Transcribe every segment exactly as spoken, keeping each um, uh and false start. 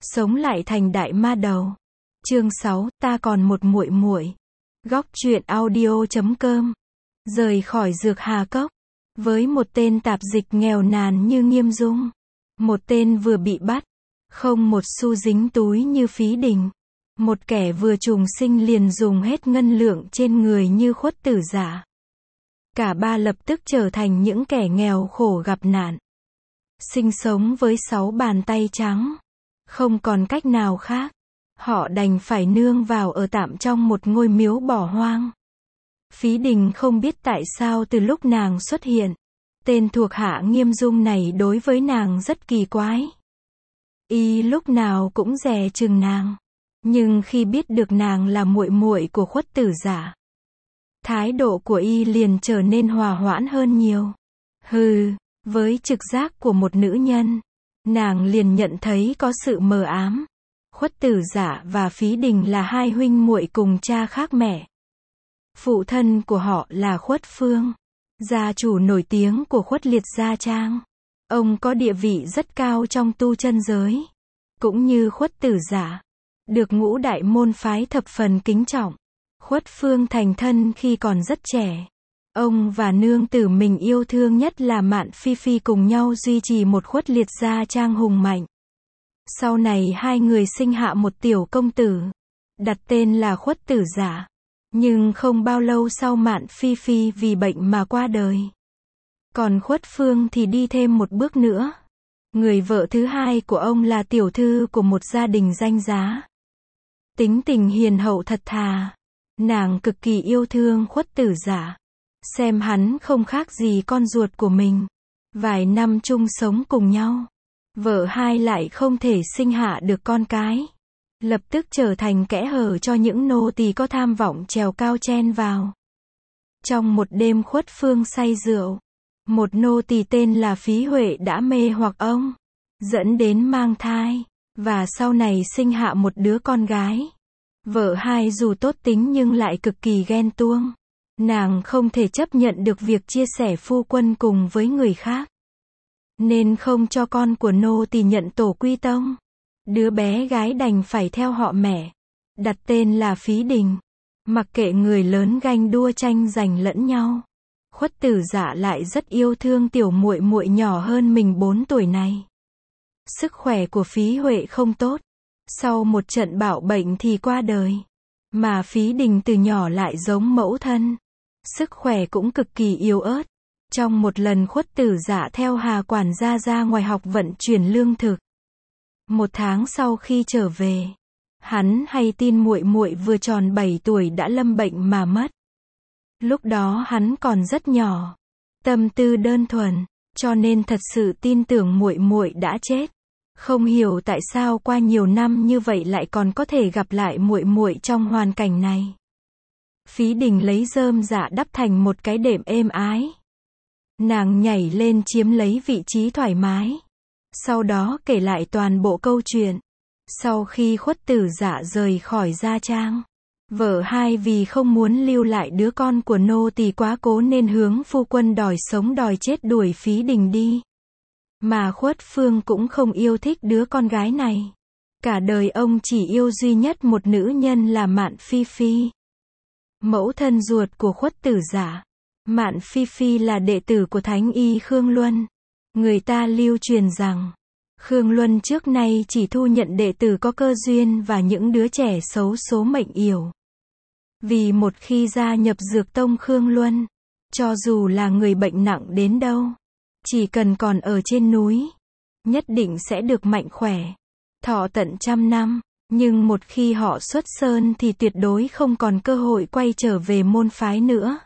sống lại thành đại ma đầu. Chương sáu, ta còn một muội muội. Góc truyện audio chấm com. Rời khỏi Dược Hà Cốc. Với một tên tạp dịch nghèo nàn như Nghiêm Dung. Một tên vừa bị bắt. Không một xu dính túi như Phí Đình. Một kẻ vừa trùng sinh liền dùng hết ngân lượng trên người như Khuất Tử Giả. Cả ba lập tức trở thành những kẻ nghèo khổ gặp nạn. Sinh sống với sáu bàn tay trắng. Không còn cách nào khác. Họ đành phải nương vào ở tạm trong một ngôi miếu bỏ hoang. Phí Đình không biết tại sao từ lúc nàng xuất hiện, tên thuộc hạ Nghiêm Dung này đối với nàng rất kỳ quái. Y lúc nào cũng dè chừng nàng. Nhưng khi biết được nàng là muội muội của Khuất Tử Giả, thái độ của Y liền trở nên hòa hoãn hơn nhiều. Hừ, với trực giác của một nữ nhân, nàng liền nhận thấy có sự mờ ám. Khuất Tử Giả và Phí Đình là hai huynh muội cùng cha khác mẹ. Phụ thân của họ là Khuất Phương, gia chủ nổi tiếng của Khuất Liệt Gia Trang. Ông có địa vị rất cao trong tu chân giới, cũng như Khuất Tử Giả, được ngũ đại môn phái thập phần kính trọng. Khuất Phương thành thân khi còn rất trẻ. Ông và nương tử mình yêu thương nhất là Mạn Phi Phi cùng nhau duy trì một Khuất Liệt Gia Trang hùng mạnh. Sau này hai người sinh hạ một tiểu công tử, đặt tên là Khuất Tử Giả. Nhưng không bao lâu sau Mạn Phi Phi vì bệnh mà qua đời. Còn Khuất Phương thì đi thêm một bước nữa. Người vợ thứ hai của ông là tiểu thư của một gia đình danh giá. Tính tình hiền hậu thật thà. Nàng cực kỳ yêu thương Khuất Tử Giả. Xem hắn không khác gì con ruột của mình. Vài năm chung sống cùng nhau. Vợ hai lại không thể sinh hạ được con cái. Lập tức trở thành kẽ hở cho những nô tỳ có tham vọng trèo cao chen vào. Trong một đêm Khuất Phương say rượu, một nô tỳ tên là Phí Huệ đã mê hoặc ông, dẫn đến mang thai, và sau này sinh hạ một đứa con gái. Vợ hai dù tốt tính nhưng lại cực kỳ ghen tuông. Nàng không thể chấp nhận được việc chia sẻ phu quân cùng với người khác, nên không cho con của nô tỳ nhận tổ quy tông. Đứa bé gái đành phải theo họ mẹ, đặt tên là Phí Đình. Mặc kệ người lớn ganh đua tranh giành lẫn nhau, Khuất Tử Giả lại rất yêu thương tiểu muội muội nhỏ hơn mình bốn tuổi này. Sức khỏe của Phí Huệ không tốt, sau một trận bạo bệnh thì qua đời. Mà Phí Đình từ nhỏ lại giống mẫu thân, sức khỏe cũng cực kỳ yếu ớt. Trong một lần Khuất Tử Giả theo Hà quản gia ra ngoài học vận chuyển lương thực. Một tháng sau khi trở về, hắn hay tin muội muội vừa tròn bảy tuổi đã lâm bệnh mà mất. Lúc đó hắn còn rất nhỏ, tâm tư đơn thuần, cho nên thật sự tin tưởng muội muội đã chết. Không hiểu tại sao qua nhiều năm như vậy lại còn có thể gặp lại muội muội trong hoàn cảnh này. Phí Đình lấy rơm dạ đắp thành một cái đệm êm ái. Nàng nhảy lên chiếm lấy vị trí thoải mái. Sau đó kể lại toàn bộ câu chuyện. Sau khi Khuất Tử Giả rời khỏi gia trang, vợ hai vì không muốn lưu lại đứa con của nô tỳ quá cố nên hướng phu quân đòi sống đòi chết đuổi Phí Đình đi. Mà Khuất Phương cũng không yêu thích đứa con gái này. Cả đời ông chỉ yêu duy nhất một nữ nhân là Mạn Phi Phi, mẫu thân ruột của Khuất Tử Giả. Mạn Phi Phi là đệ tử của Thánh Y Khương Luân. Người ta lưu truyền rằng, Khương Luân trước nay chỉ thu nhận đệ tử có cơ duyên và những đứa trẻ xấu số mệnh yểu. Vì một khi gia nhập Dược Tông Khương Luân, cho dù là người bệnh nặng đến đâu, chỉ cần còn ở trên núi, nhất định sẽ được mạnh khỏe, thọ tận trăm năm. Nhưng một khi họ xuất sơn thì tuyệt đối không còn cơ hội quay trở về môn phái nữa.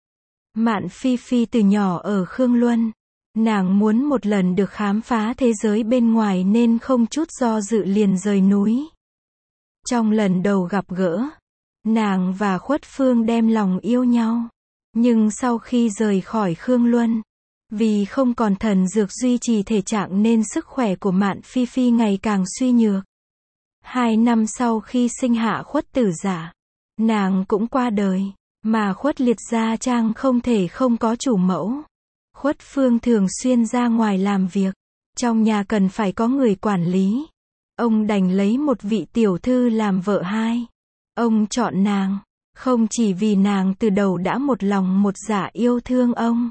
Mạn Phi Phi từ nhỏ ở Khương Luân. Nàng muốn một lần được khám phá thế giới bên ngoài nên không chút do dự liền rời núi. Trong lần đầu gặp gỡ, nàng và Khuất Phương đem lòng yêu nhau. Nhưng sau khi rời khỏi Khương Luân, vì không còn thần dược duy trì thể trạng nên sức khỏe của Mạn Phi Phi ngày càng suy nhược. Hai năm sau khi sinh hạ Khuất Tử Giả, nàng cũng qua đời. Mà Khuất Liệt Gia Trang không thể không có chủ mẫu. Khuất Phương thường xuyên ra ngoài làm việc. Trong nhà cần phải có người quản lý. ông đành lấy một vị tiểu thư làm vợ hai. Ông chọn nàng, không chỉ vì nàng từ đầu đã một lòng một dạ yêu thương ông,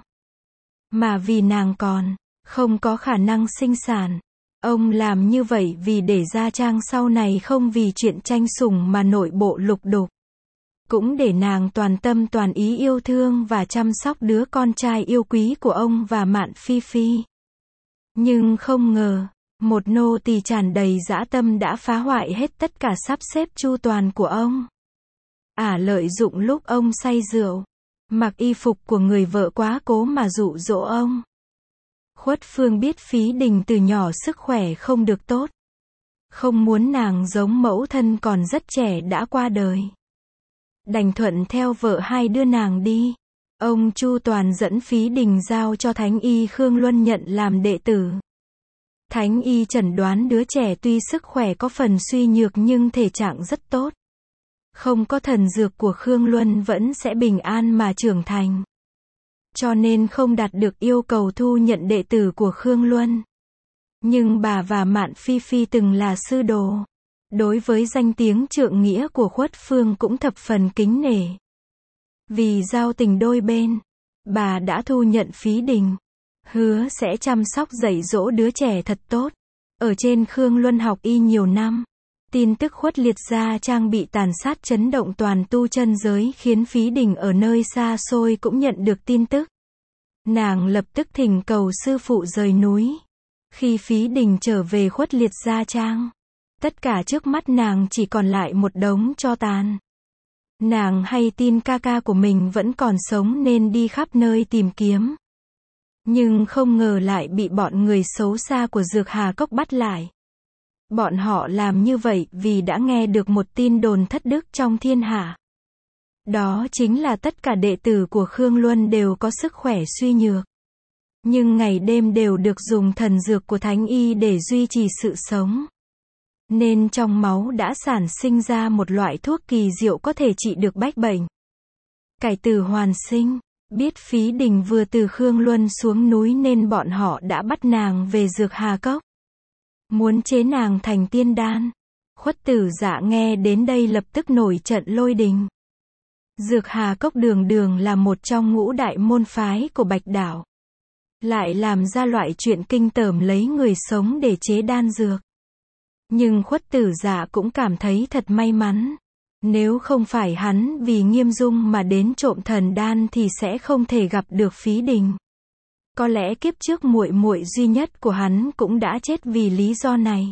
mà vì nàng còn không có khả năng sinh sản. Ông làm như vậy vì để Gia Trang sau này không vì chuyện tranh sủng mà nội bộ lục đục. Cũng để nàng toàn tâm toàn ý yêu thương và chăm sóc đứa con trai yêu quý của ông và Mạn Phi Phi. Nhưng không ngờ, một nô tỳ tràn đầy dã tâm đã phá hoại hết tất cả sắp xếp chu toàn của ông. Ả lợi dụng lúc ông say rượu, mặc y phục của người vợ quá cố mà dụ dỗ ông. Khuất Phương biết Phí Đình từ nhỏ sức khỏe không được tốt, không muốn nàng giống mẫu thân còn rất trẻ đã qua đời, đành thuận theo vợ hai đưa nàng đi. Ông chu toàn dẫn Phí Đình giao cho Thánh y Khương Luân nhận làm đệ tử. Thánh y chẩn đoán đứa trẻ tuy sức khỏe có phần suy nhược nhưng thể trạng rất tốt. Không có thần dược của Khương Luân vẫn sẽ bình an mà trưởng thành. Cho nên không đạt được yêu cầu thu nhận đệ tử của Khương Luân. Nhưng bà và Mạn Phi Phi từng là sư đồ. Đối với danh tiếng trượng nghĩa của Khuất Phương cũng thập phần kính nể. Vì giao tình đôi bên, bà đã thu nhận Phí Đình, hứa sẽ chăm sóc dạy dỗ đứa trẻ thật tốt. Ở trên Khương Luân học y nhiều năm, tin tức Khuất Liệt Gia Trang bị tàn sát chấn động toàn tu chân giới khiến Phí Đình ở nơi xa xôi cũng nhận được tin tức. Nàng lập tức thỉnh cầu sư phụ rời núi. Khi Phí Đình trở về Khuất Liệt Gia Trang, tất cả trước mắt nàng chỉ còn lại một đống tro tàn. Nàng hay tin ca ca của mình vẫn còn sống nên đi khắp nơi tìm kiếm. Nhưng không ngờ lại bị bọn người xấu xa của Dược Hà Cốc bắt lại. Bọn họ làm như vậy vì đã nghe được một tin đồn thất đức trong thiên hạ. Đó chính là tất cả đệ tử của Khương Luân đều có sức khỏe suy nhược. Nhưng ngày đêm đều được dùng thần dược của Thánh y để duy trì sự sống. Nên trong máu đã sản sinh ra một loại thuốc kỳ diệu có thể trị được bách bệnh. Cải tử hoàn sinh. Biết Phí Đình vừa từ Khương Luân xuống núi nên bọn họ đã bắt nàng về Dược Hà Cốc. Muốn chế nàng thành tiên đan. Khuất Tử Dạ nghe đến đây lập tức nổi trận lôi đình. Dược Hà Cốc đường đường là một trong ngũ đại môn phái của Bạch Đảo. Lại làm ra loại chuyện kinh tởm lấy người sống để chế đan dược. Nhưng Khuất Tử Dạ cũng cảm thấy thật may mắn. Nếu không phải hắn vì Nghiêm Dung mà đến trộm thần đan thì sẽ không thể gặp được Phí Đình. Có lẽ kiếp trước muội muội duy nhất của hắn cũng đã chết vì lý do này.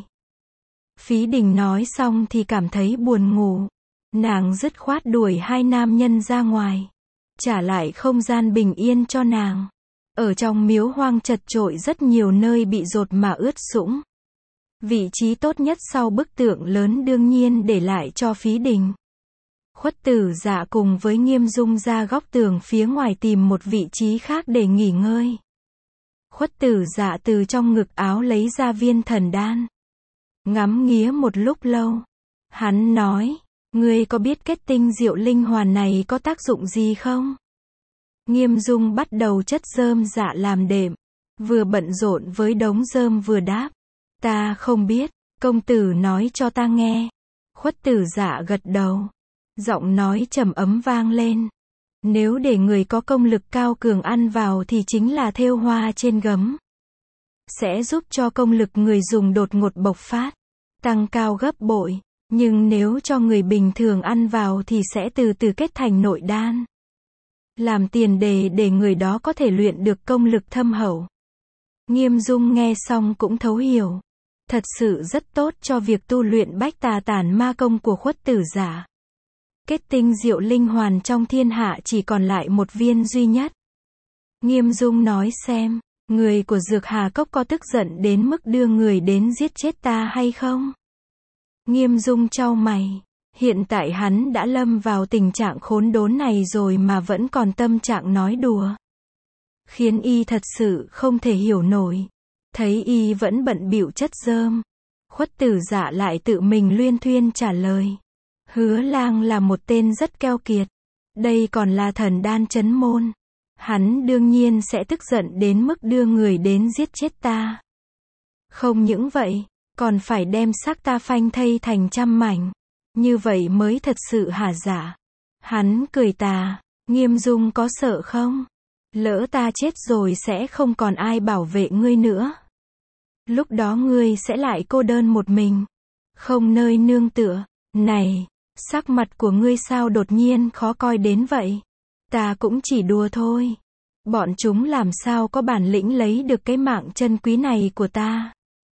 Phí Đình nói xong thì cảm thấy buồn ngủ. Nàng dứt khoát đuổi hai nam nhân ra ngoài, trả lại không gian bình yên cho nàng. Ở trong miếu hoang chật chội rất nhiều nơi bị dột mà ướt sũng. Vị trí tốt nhất sau bức tượng lớn đương nhiên để lại cho Phí Đình. Khuất Tử Dạ cùng với Nghiêm Dung ra góc tường phía ngoài tìm một vị trí khác để nghỉ ngơi. Khuất Tử Dạ từ trong ngực áo lấy ra viên thần đan. Ngắm nghía một lúc lâu. Hắn nói, ngươi có biết kết tinh diệu linh hoàn này có tác dụng gì không? Nghiêm Dung bắt đầu chất rơm dạ làm đệm. Vừa bận rộn với đống rơm vừa đáp. Ta không biết, công tử nói cho ta nghe. Khuất Tử Dạ gật đầu. Giọng nói trầm ấm vang lên. Nếu để người có công lực cao cường ăn vào thì chính là thêu hoa trên gấm. Sẽ giúp cho công lực người dùng đột ngột bộc phát, tăng cao gấp bội. Nhưng nếu cho người bình thường ăn vào thì sẽ từ từ kết thành nội đan. Làm tiền đề để người đó có thể luyện được công lực thâm hậu. Nghiêm Dung nghe xong cũng thấu hiểu. Thật sự rất tốt cho việc tu luyện bách tà tản ma công của Khuất Tử Dạ. Kết tinh diệu linh hoàn trong thiên hạ chỉ còn lại một viên duy nhất. Nghiêm Dung nói xem, người của Dược Hà Cốc có tức giận đến mức đưa người đến giết chết ta hay không? Nghiêm Dung chau mày. Hiện tại hắn đã lâm vào tình trạng khốn đốn này rồi mà vẫn còn tâm trạng nói đùa. Khiến y thật sự không thể hiểu nổi. Thấy y vẫn bận bịu chất rơm. Khuất Tử Dạ lại tự mình luyên thuyên trả lời. Hứa Lang là một tên rất keo kiệt. Đây còn là thần đan chấn môn. Hắn đương nhiên sẽ tức giận đến mức đưa người đến giết chết ta. Không những vậy, Còn phải đem xác ta phanh thây thành trăm mảnh. Như vậy mới thật sự hả dạ? Hắn cười tà. Nghiêm Dung có sợ không? Lỡ ta chết rồi sẽ không còn ai bảo vệ ngươi nữa. Lúc đó ngươi sẽ lại cô đơn một mình. Không nơi nương tựa. Này, sắc mặt của ngươi sao đột nhiên khó coi đến vậy? Ta cũng chỉ đùa thôi. Bọn chúng làm sao có bản lĩnh lấy được cái mạng chân quý này của ta?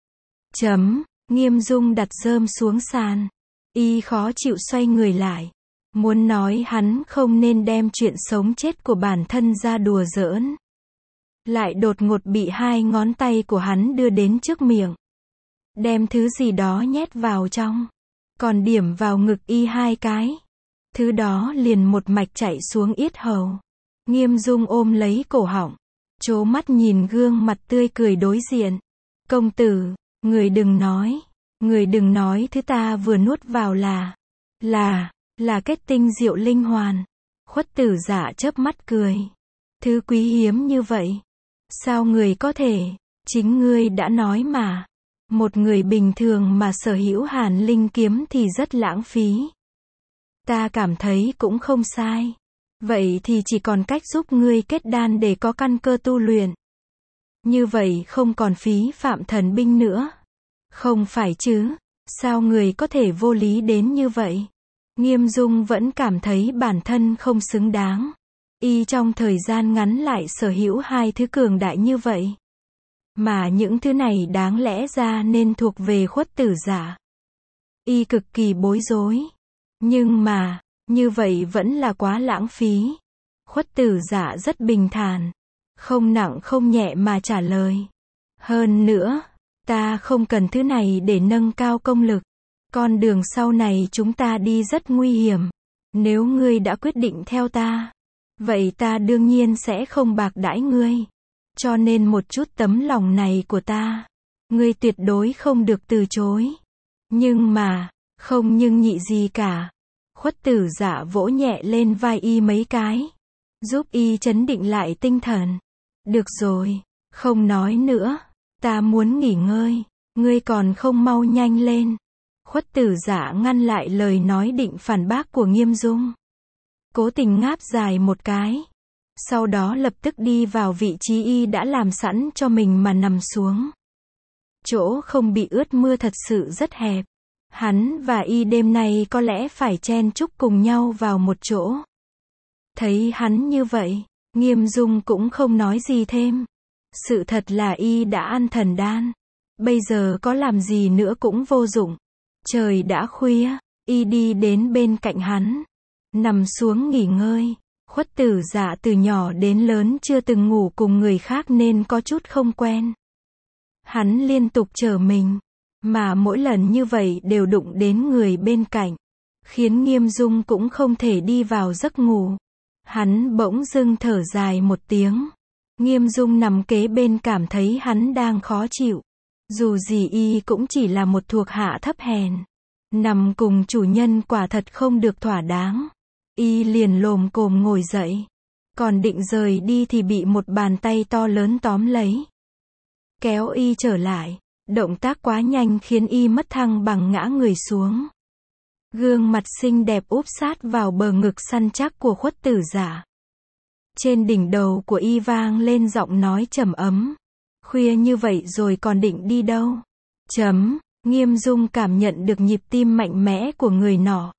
Chấm. Nghiêm Dung đặt rơm xuống sàn. Y khó chịu xoay người lại. Muốn nói hắn không nên đem chuyện sống chết của bản thân ra đùa giỡn. Lại đột ngột bị hai ngón tay của hắn đưa đến trước miệng. Đem thứ gì đó nhét vào trong. Còn điểm vào ngực y hai cái. Thứ đó liền một mạch chạy xuống yết hầu. Nghiêm Dung ôm lấy cổ họng. Trố mắt nhìn gương mặt tươi cười đối diện. Công tử, người đừng nói. Người đừng nói thứ ta vừa nuốt vào là. Là, là kết tinh diệu linh hoàn. Khuất tử dạ chớp mắt cười. Thứ quý hiếm như vậy. Sao người có thể? Chính ngươi đã nói mà. Một người bình thường mà sở hữu hàn linh kiếm thì rất lãng phí. Ta cảm thấy cũng không sai. Vậy thì chỉ còn cách giúp ngươi kết đan để có căn cơ tu luyện. Như vậy không còn phí phạm thần binh nữa. Không phải chứ? Sao người có thể vô lý đến như vậy? Nghiêm Dung vẫn cảm thấy bản thân không xứng đáng. Y trong thời gian ngắn lại sở hữu hai thứ cường đại như vậy. Mà những thứ này đáng lẽ ra nên thuộc về Khuất tử dạ. Y cực kỳ bối rối. Nhưng mà, như vậy vẫn là quá lãng phí. Khuất tử dạ rất bình thản. Không nặng không nhẹ mà trả lời. Hơn nữa, ta không cần thứ này để nâng cao công lực. Con đường sau này chúng ta đi rất nguy hiểm. Nếu ngươi đã quyết định theo ta, vậy ta đương nhiên sẽ không bạc đãi ngươi. Cho nên một chút tấm lòng này của ta, ngươi tuyệt đối không được từ chối. Nhưng mà, không nhưng nhị gì cả. Khuất tử dạ vỗ nhẹ lên vai y mấy cái, giúp y trấn định lại tinh thần. Được rồi, không nói nữa, ta muốn nghỉ ngơi, ngươi còn không mau nhanh lên. Khuất tử dạ ngăn lại lời nói định phản bác của Nghiêm Dung. Cố tình ngáp dài một cái. Sau đó lập tức đi vào vị trí y đã làm sẵn cho mình mà nằm xuống. Chỗ không bị ướt mưa thật sự rất hẹp. Hắn và y đêm nay có lẽ phải chen chúc cùng nhau vào một chỗ. Thấy hắn như vậy, Nghiêm Dung cũng không nói gì thêm. Sự thật là y đã ăn thần đan. Bây giờ có làm gì nữa cũng vô dụng. Trời đã khuya, y đi đến bên cạnh hắn. Nằm xuống nghỉ ngơi. Khuất tử dạ từ nhỏ đến lớn chưa từng ngủ cùng người khác nên có chút không quen. Hắn liên tục trở mình. Mà mỗi lần như vậy đều đụng đến người bên cạnh. Khiến Nghiêm Dung cũng không thể đi vào giấc ngủ. Hắn bỗng dưng thở dài một tiếng. Nghiêm Dung nằm kế bên cảm thấy hắn đang khó chịu. Dù gì y cũng chỉ là một thuộc hạ thấp hèn. Nằm cùng chủ nhân quả thật không được thỏa đáng. Y liền lồm cồm ngồi dậy. Còn định rời đi thì bị một bàn tay to lớn tóm lấy. Kéo y trở lại. Động tác quá nhanh khiến y mất thăng bằng ngã người xuống. Gương mặt xinh đẹp úp sát vào bờ ngực săn chắc của Khuất tử dạ. Trên đỉnh đầu của y vang lên giọng nói trầm ấm. Khuya như vậy rồi còn định đi đâu? Chấm. Nghiêm Dung cảm nhận được nhịp tim mạnh mẽ của người nọ.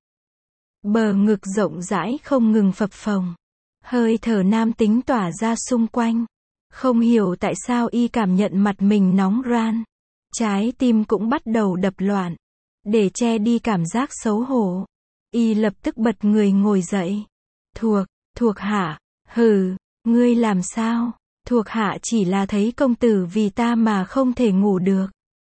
Bờ ngực rộng rãi không ngừng phập phồng. Hơi thở nam tính tỏa ra xung quanh. Không hiểu tại sao y cảm nhận mặt mình nóng ran. Trái tim cũng bắt đầu đập loạn. Để che đi cảm giác xấu hổ, y lập tức bật người ngồi dậy. Thuộc, thuộc hạ, hừ, ngươi làm sao? Thuộc hạ chỉ là thấy công tử vì ta mà không thể ngủ được.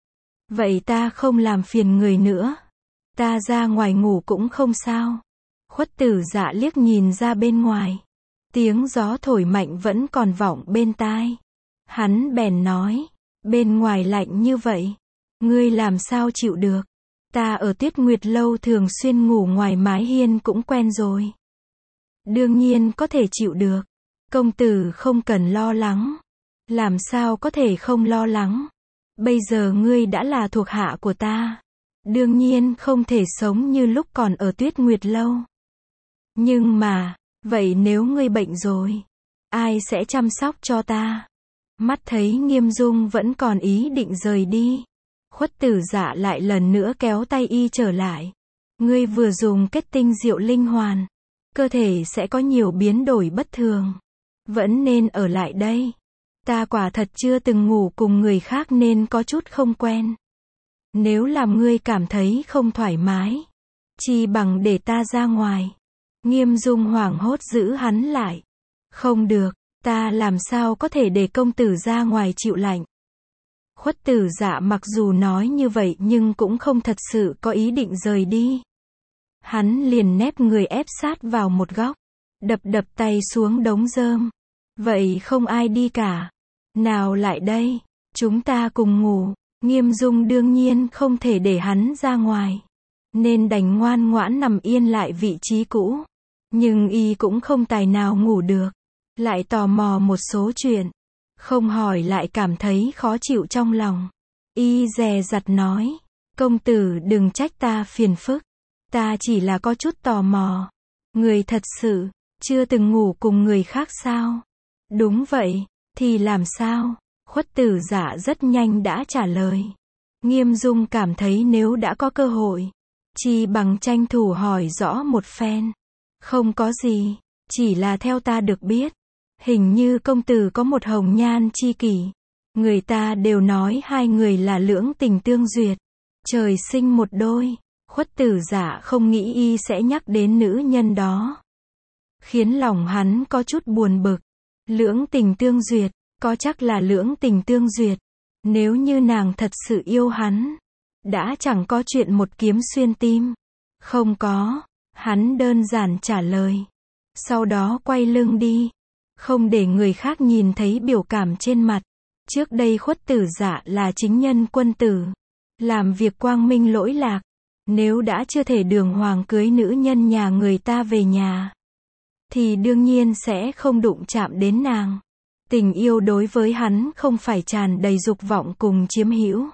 Vậy ta không làm phiền người nữa. Ta ra ngoài ngủ cũng không sao. Khuất tử dạ liếc nhìn ra bên ngoài. Tiếng gió thổi mạnh vẫn còn vọng bên tai. Hắn bèn nói, bên ngoài lạnh như vậy, ngươi làm sao chịu được? Ta ở Tuyết Nguyệt Lâu thường xuyên ngủ ngoài mái hiên cũng quen rồi. Đương nhiên có thể chịu được. Công tử không cần lo lắng. Làm sao có thể không lo lắng? Bây giờ ngươi đã là thuộc hạ của ta. Đương nhiên không thể sống như lúc còn ở Tuyết Nguyệt Lâu. Nhưng mà, vậy nếu ngươi bệnh rồi, ai sẽ chăm sóc cho ta? Mắt thấy Nghiêm Dung vẫn còn ý định rời đi. Khuất Tử Dạ lại lần nữa kéo tay y trở lại. Ngươi vừa dùng kết tinh diệu linh hoàn. Cơ thể sẽ có nhiều biến đổi bất thường. Vẫn nên ở lại đây. Ta quả thật chưa từng ngủ cùng người khác nên có chút không quen. Nếu làm ngươi cảm thấy không thoải mái, chi bằng để ta ra ngoài. Nghiêm Dung hoảng hốt giữ hắn lại. Không được, ta làm sao có thể để công tử ra ngoài chịu lạnh. Khuất Tử Dạ mặc dù nói như vậy nhưng cũng không thật sự có ý định rời đi. Hắn liền nép người ép sát vào một góc, đập đập tay xuống đống rơm. Vậy không ai đi cả. Nào lại đây, chúng ta cùng ngủ. Nghiêm Dung đương nhiên không thể để hắn ra ngoài, nên đành ngoan ngoãn nằm yên lại vị trí cũ. Nhưng y cũng không tài nào ngủ được, lại tò mò một số chuyện, không hỏi lại cảm thấy khó chịu trong lòng. Y dè dặt nói, công tử đừng trách ta phiền phức, ta chỉ là có chút tò mò. Người thật sự chưa từng ngủ cùng người khác sao? Đúng vậy, thì làm sao? Khuất Tử Dạ rất nhanh đã trả lời. Nghiêm Dung cảm thấy nếu đã có cơ hội, chi bằng tranh thủ hỏi rõ một phen. Không có gì, chỉ là theo ta được biết, hình như công tử có một hồng nhan chi kỷ. Người ta đều nói hai người là lưỡng tình tương duyệt, trời sinh một đôi. Khuất Tử Dạ không nghĩ y sẽ nhắc đến nữ nhân đó, khiến lòng hắn có chút buồn bực. Lưỡng tình tương duyệt, có chắc là lưỡng tình tương duyệt. Nếu như nàng thật sự yêu hắn, đã chẳng có chuyện một kiếm xuyên tim. Không có, hắn đơn giản trả lời. Sau đó quay lưng đi, không để người khác nhìn thấy biểu cảm trên mặt. Trước đây Khuất Tử Dạ là chính nhân quân tử, làm việc quang minh lỗi lạc. Nếu đã chưa thể đường hoàng cưới nữ nhân nhà người ta về nhà, thì đương nhiên sẽ không đụng chạm đến nàng. Tình yêu đối với hắn không phải tràn đầy dục vọng cùng chiếm hữu,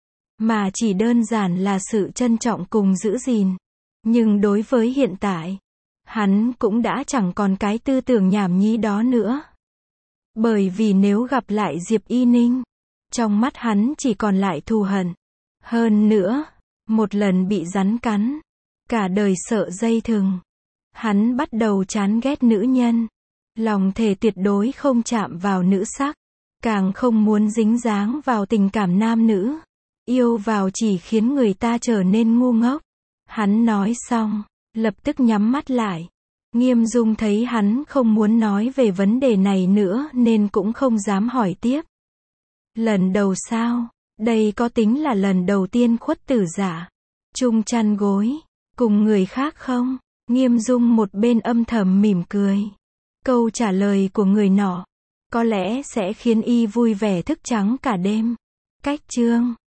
mà chỉ đơn giản là sự trân trọng cùng giữ gìn. Nhưng đối với hiện tại, hắn cũng đã chẳng còn cái tư tưởng nhảm nhí đó nữa. Bởi vì nếu gặp lại Diệp Y Ninh, trong mắt hắn chỉ còn lại thù hận. Hơn nữa, một lần bị rắn cắn, cả đời sợ dây thừng. Hắn bắt đầu chán ghét nữ nhân. Lòng thề tuyệt đối không chạm vào nữ sắc, càng không muốn dính dáng vào tình cảm nam nữ. Yêu vào chỉ khiến người ta trở nên ngu ngốc. Hắn nói xong, lập tức nhắm mắt lại. Nghiêm Dung thấy hắn không muốn nói về vấn đề này nữa nên cũng không dám hỏi tiếp. Lần đầu sao? Đây có tính là lần đầu tiên Khuất Tử Dạ chung chăn gối cùng người khác không? Nghiêm Dung một bên âm thầm mỉm cười. Câu trả lời của người nọ có lẽ sẽ khiến y vui vẻ thức trắng cả đêm. Cách chương